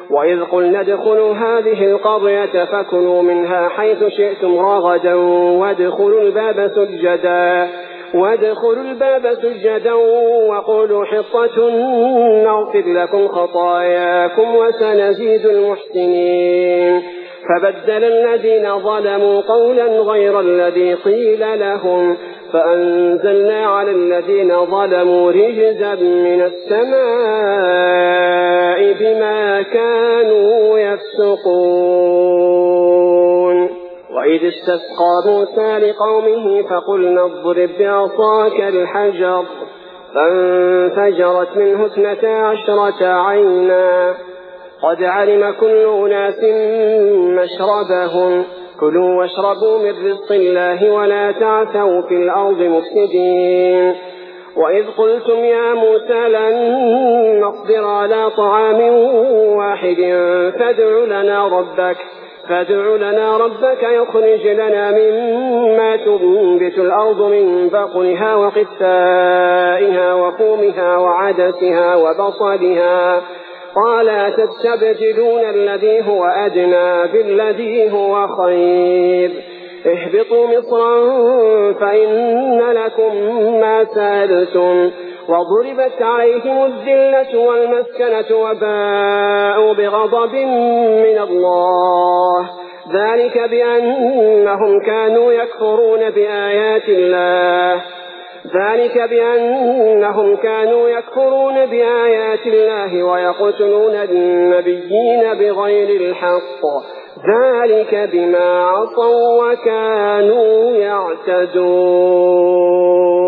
وإذ قلنا ادخلوا هذه القرية فكلوا منها حيث شئتم رغدا وادخلوا الباب سجدا وقولوا حطة نغفر لكم خطاياكم وسنزيد المحسنين. فبدل الذين ظلموا قولا غير الذي قيل لهم فأنزلنا على الذين ظلموا رجزا من السماء بما كانوا يفسقون. وإذ استسقى موسى لقومه فقلنا اضرب بعصاك الحجر فانفجرت منه 12 عينا قد علم كل أناس مشربهم كلوا واشربوا من رزق الله ولا تعثوا في الأرض مفسدين. وإذ قلتم يا موسى لن نصبر على طعام واحد فادع لنا ربك يخرج لنا مما تنبت الأرض من بقلها وقثائها وفومها وعدسها وبصلها قال تستبدلون الذي هو أدنى بالذي هو خير اهبطوا مصرا فإن لكم ما سألتم وضربت عليهم الذلة والمسكنة وباءوا بغضب من الله ذلك بأنهم كانوا يكفرون بآيات الله ويقتلون النبيين بغير الحق ذلك بما عصوا وكانوا يعتدون.